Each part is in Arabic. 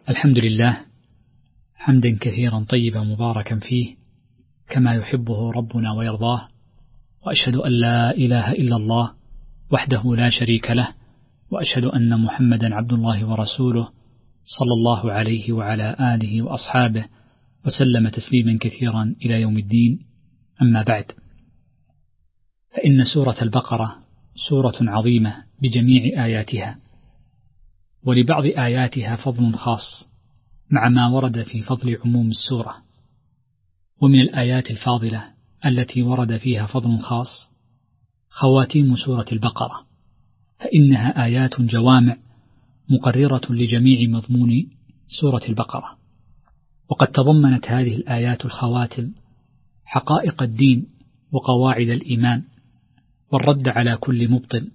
الحمد لله حمدا كثيرا طيبا مباركا فيه كما يحبه ربنا ويرضاه، وأشهد أن لا إله إلا الله وحده لا شريك له، وأشهد أن محمدا عبد الله ورسوله صلى الله عليه وعلى آله وأصحابه وسلم تسليما كثيرا إلى يوم الدين. أما بعد، فإن سورة البقرة سورة عظيمة بجميع آياتها، ولبعض آياتها فضل خاص مع ما ورد في فضل عموم السورة. ومن الآيات الفاضلة التي ورد فيها فضل خاص خواتيم سورة البقرة، فإنها آيات جوامع مقررة لجميع مضمون سورة البقرة. وقد تضمنت هذه الآيات الخواتم حقائق الدين وقواعد الإيمان والرد على كل مبطل،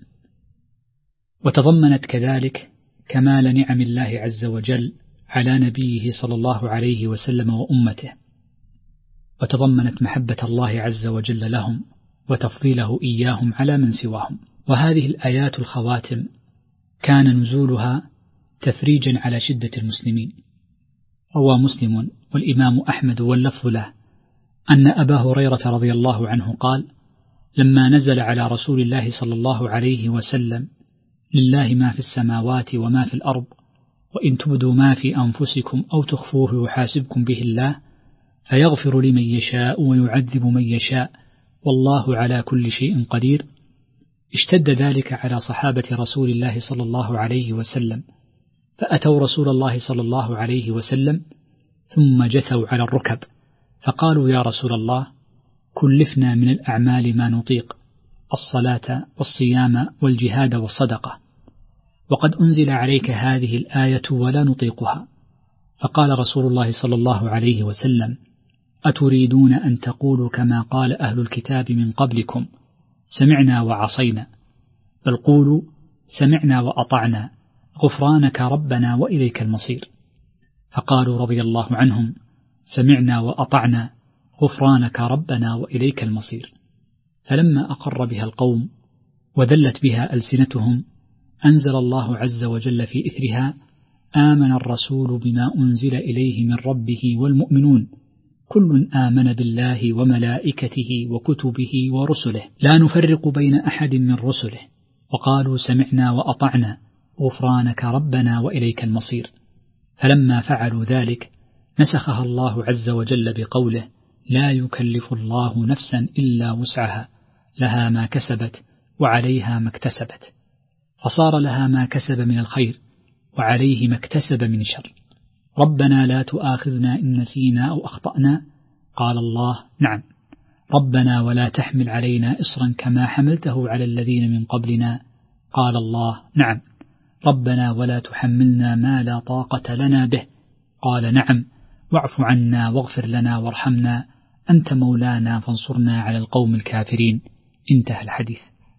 وتضمنت كذلك كمال نعم الله عز وجل على نبيه صلى الله عليه وسلم وأمته، وتضمنت محبة الله عز وجل لهم وتفضيله إياهم على من سواهم. وهذه الآيات الخواتم كان نزولها تفريجا على شدة المسلمين. روى مسلم والإمام أحمد واللفظ له أن أبا هريرة رضي الله عنه قال: لما نزل على رسول الله صلى الله عليه وسلم: لله ما في السماوات وما في الأرض، وإن تبدوا ما في أنفسكم أو تخفوه يحاسبكم به الله فيغفر لمن يشاء ويعذب من يشاء والله على كل شيء قدير، اشتد ذلك على صحابة رسول الله صلى الله عليه وسلم، فأتوا رسول الله صلى الله عليه وسلم ثم جثوا على الركب فقالوا: يا رسول الله، كلفنا من الأعمال ما نطيق، الصلاة والصيام والجهاد والصدقة، وقد أنزل عليك هذه الآية ولا نطيقها. فقال رسول الله صلى الله عليه وسلم: أتريدون أن تقولوا كما قال أهل الكتاب من قبلكم سمعنا وعصينا؟ بل قولوا سمعنا وأطعنا غفرانك ربنا وإليك المصير. فقالوا رضي الله عنهم: سمعنا وأطعنا غفرانك ربنا وإليك المصير. فلما أقر بها القوم وذلت بها ألسنتهم أنزل الله عز وجل في إثرها: آمن الرسول بما أنزل إليه من ربه والمؤمنون كل آمن بالله وملائكته وكتبه ورسله لا نفرق بين أحد من رسله وقالوا سمعنا وأطعنا غفرانك ربنا وإليك المصير. فلما فعلوا ذلك نسخها الله عز وجل بقوله: لا يكلف الله نفسا إلا وسعها لها ما كسبت وعليها ما اكتسبت، فصار لها ما كسب من الخير وعليه ما اكتسب من شر. ربنا لا تؤاخذنا إن نسينا أو أخطأنا، قال الله: نعم. ربنا ولا تحمل علينا إصرا كما حملته على الذين من قبلنا، قال الله: نعم. ربنا ولا تحملنا ما لا طاقة لنا به، قال: نعم. واعف عنا واغفر لنا وارحمنا أنت مولانا فانصرنا على القوم الكافرين. انتهى الحديث.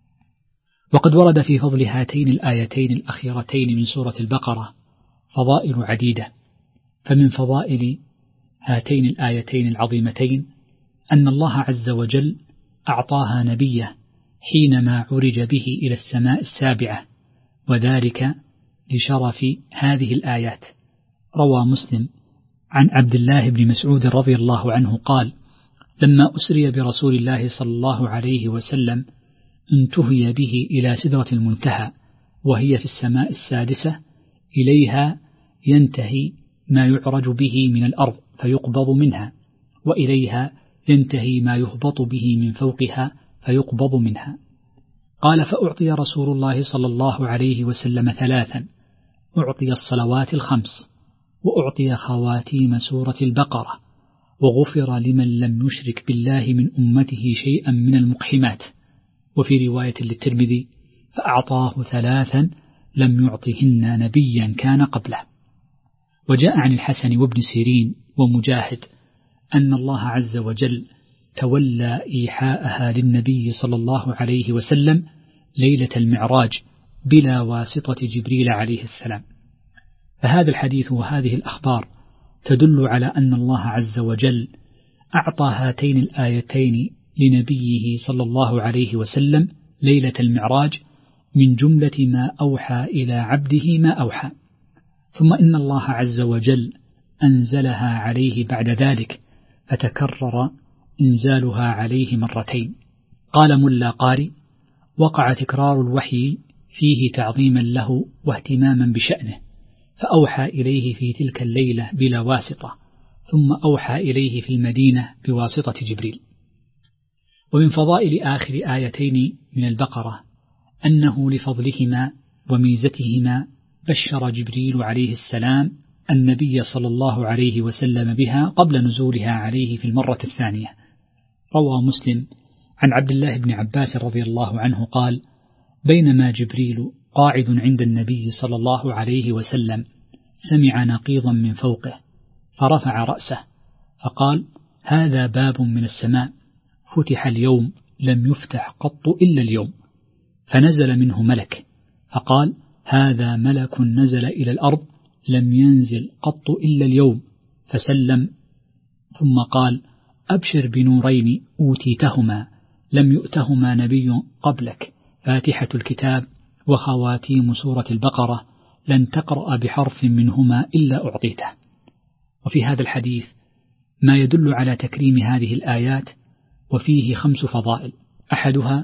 وقد ورد في فضل هاتين الآيتين الأخيرتين من سورة البقرة فضائل عديدة. فمن فضائل هاتين الآيتين العظيمتين أن الله عز وجل أعطاها نبيه حينما عرج به إلى السماء السابعة، وذلك لشرف هذه الآيات. روى مسلم عن عبد الله بن مسعود رضي الله عنه قال: لما أسري برسول الله صلى الله عليه وسلم انتهي به إلى سدرة المنتهى وهي في السماء السادسة، إليها ينتهي ما يعرج به من الأرض فيقبض منها، وإليها ينتهي ما يهبط به من فوقها فيقبض منها. قال: فأعطي رسول الله صلى الله عليه وسلم 3: أعطي الصلوات 5، وأعطي خواتيم سورة البقرة، وغفر لمن لم يشرك بالله من أمته شيئا من المقحمات. وفي رواية للترمذي: فأعطاه 3 لم يعطهن نبيا كان قبله. وجاء عن الحسن وابن سيرين ومجاهد أن الله عز وجل تولى إيحاءها للنبي صلى الله عليه وسلم ليلة المعراج بلا واسطة جبريل عليه السلام. فهذا الحديث وهذه الأخبار تدل على أن الله عز وجل أعطى هاتين الآيتين لنبيه صلى الله عليه وسلم ليلة المعراج من جملة ما أوحى إلى عبده ما أوحى. ثم إن الله عز وجل أنزلها عليه بعد ذلك، فتكرر إنزالها عليه مرتين. قال ملا قاري: وقع تكرار الوحي فيه تعظيما له واهتماما بشأنه، فأوحى إليه في تلك الليلة بلا واسطة، ثم أوحى إليه في المدينة بواسطة جبريل. ومن فضائل آخر آيتين من البقرة أنه لفضلهما وميزتهما بشر جبريل عليه السلام النبي صلى الله عليه وسلم بها قبل نزولها عليه في المرة الثانية. روى مسلم عن عبد الله بن عباس رضي الله عنه قال: بينما جبريل قاعد عند النبي صلى الله عليه وسلم سمع نقيضا من فوقه، فرفع رأسه فقال: هذا باب من السماء فتح اليوم لم يفتح قط إلا اليوم. فنزل منه ملك فقال: هذا ملك نزل إلى الأرض لم ينزل قط إلا اليوم، فسلم، ثم قال: أبشر بنورين أوتيتهما لم يؤتهما نبي قبلك، فاتحة الكتاب وخواتيم سورة البقرة، لن تقرأ بحرف منهما إلا أعطيته. وفي هذا الحديث ما يدل على تكريم هذه الآيات، وفيه 5 فضائل. أحدها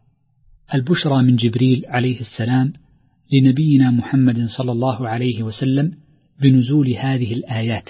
البشرى من جبريل عليه السلام لنبينا محمد صلى الله عليه وسلم بنزول هذه الآيات.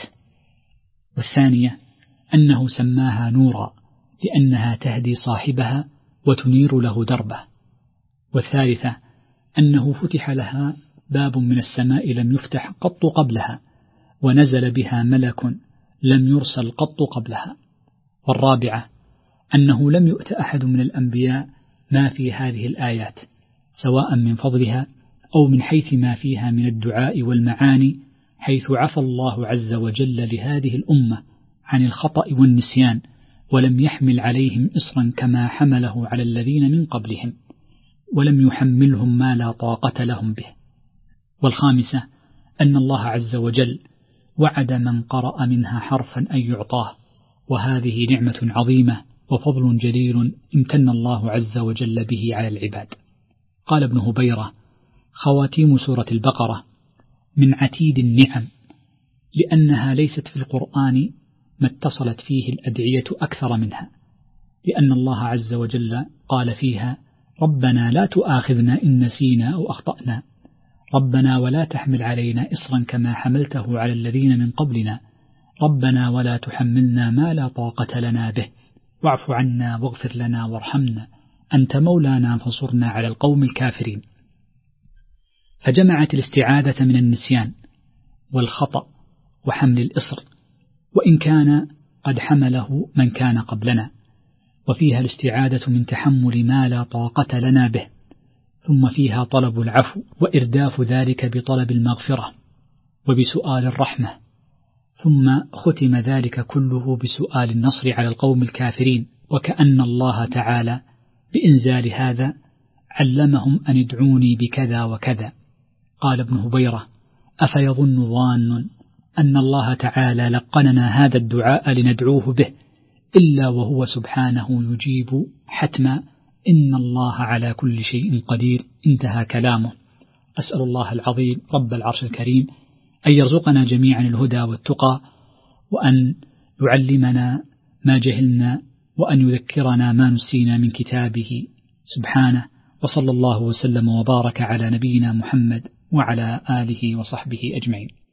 والثانية أنه سماها نورا لأنها تهدي صاحبها وتنير له دربه. والثالثة أنه فتح لها باب من السماء لم يفتح قط قبلها، ونزل بها ملك لم يرسل قط قبلها. والرابعة أنه لم يؤت أحد من الأنبياء ما في هذه الآيات، سواء من فضلها أو من حيث ما فيها من الدعاء والمعاني، حيث عفى الله عز وجل لهذه الأمة عن الخطأ والنسيان، ولم يحمل عليهم إصرا كما حمله على الذين من قبلهم، ولم يحملهم ما لا طاقة لهم به. والخامسة أن الله عز وجل وعد من قرأ منها حرفا أن يعطاه، وهذه نعمة عظيمة وفضل جليل امتن الله عز وجل به على العباد. قال ابن هبيرة: خواتيم سورة البقرة من عتيد النعم، لأنها ليست في القرآن ما اتصلت فيه الأدعية أكثر منها، لأن الله عز وجل قال فيها: ربنا لا تؤاخذنا إن نسينا أو أخطأنا، ربنا ولا تحمل علينا إصرا كما حملته على الذين من قبلنا، ربنا ولا تحملنا ما لا طاقة لنا به، واعف عنا واغفر لنا وارحمنا، أنت مولانا فانصرنا على القوم الكافرين. فجمعت الاستعاذة من النسيان والخطأ وحمل الإصر، وإن كان قد حمله من كان قبلنا، وفيها الاستعاذة من تحمل ما لا طاقة لنا به، ثم فيها طلب العفو وإرداف ذلك بطلب المغفرة وبسؤال الرحمة، ثم ختم ذلك كله بسؤال النصر على القوم الكافرين، وكأن الله تعالى بإنزال هذا علمهم أن ادعوني بكذا وكذا. قال ابن هبيرة: أفيظن ظان أن الله تعالى لقننا هذا الدعاء لندعوه به إلا وهو سبحانه يجيب حتما، إن الله على كل شيء قدير. انتهى كلامه. أسأل الله العظيم رب العرش الكريم أن يرزقنا جميعا الهدى والتقى، وأن يعلمنا ما جهلنا، وأن يذكرنا ما نسينا من كتابه سبحانه. وصلى الله وسلم وبارك على نبينا محمد وعلى آله وصحبه أجمعين.